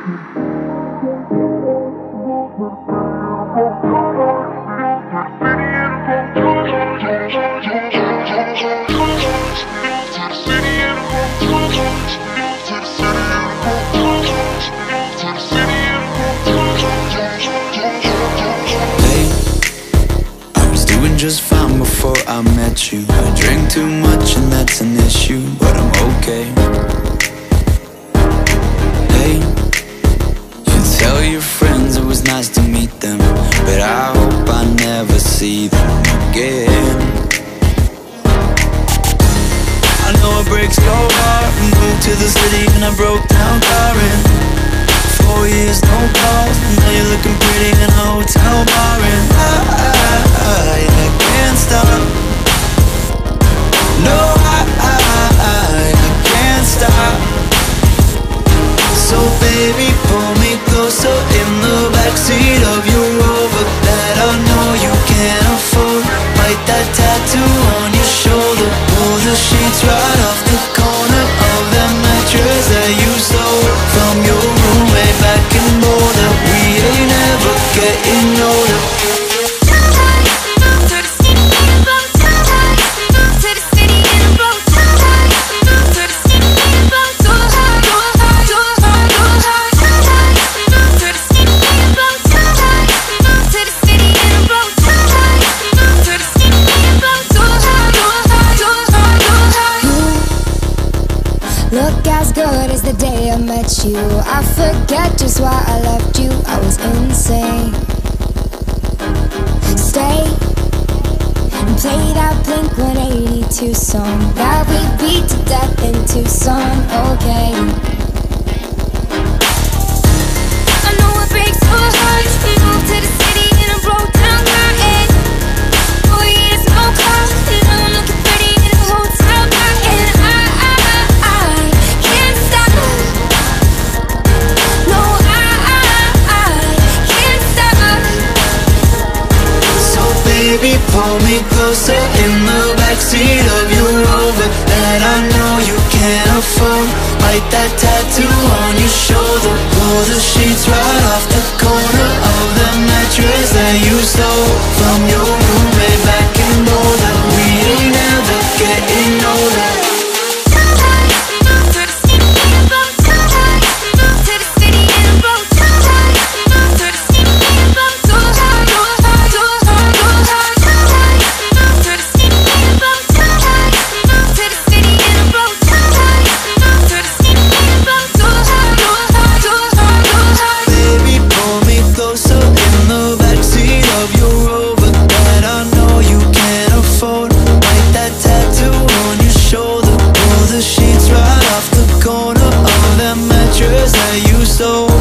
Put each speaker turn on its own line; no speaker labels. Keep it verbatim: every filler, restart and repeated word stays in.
Just fine before I met you. I drink too much and that's an issue, but I'm okay. Hey, you tell your friends it was nice to meet them, but I hope I never see them again. I know it breaks your heart. Moved to the city and I broke down crying. Four years, no calls, now you're looking pretty in a hotel bar. And I, I, I, I can't stop. No, I, I, I, I can't stop. So baby, pull me closer in the backseat of your Rover that I know you can't afford. Bite that tattoo on your shoulder. Pull the sheets right off the corner of that mattress that you stole from your roommate back in Boulder. We ain't ever getting older.
Look as good as the day I met you. I forget just why I left you. I was insane. Stay and play that Blink one eighty-two song that we beat to death in Tucson. Okay, I know it breaks your heart. We moved to the city and I broke down crying. Four years, no call, and I'm looking pretty in a hotel bar. And I, I, I can't stop. No, I, I, I can't stop.
So baby, pull me closer in the backseat of your Rover that I know you can't afford. Bite that tattoo on your shoulder. Pull the sheets right off the corner of the mattress that you stole from your roommate back in Boulder. We ain't never getting older. So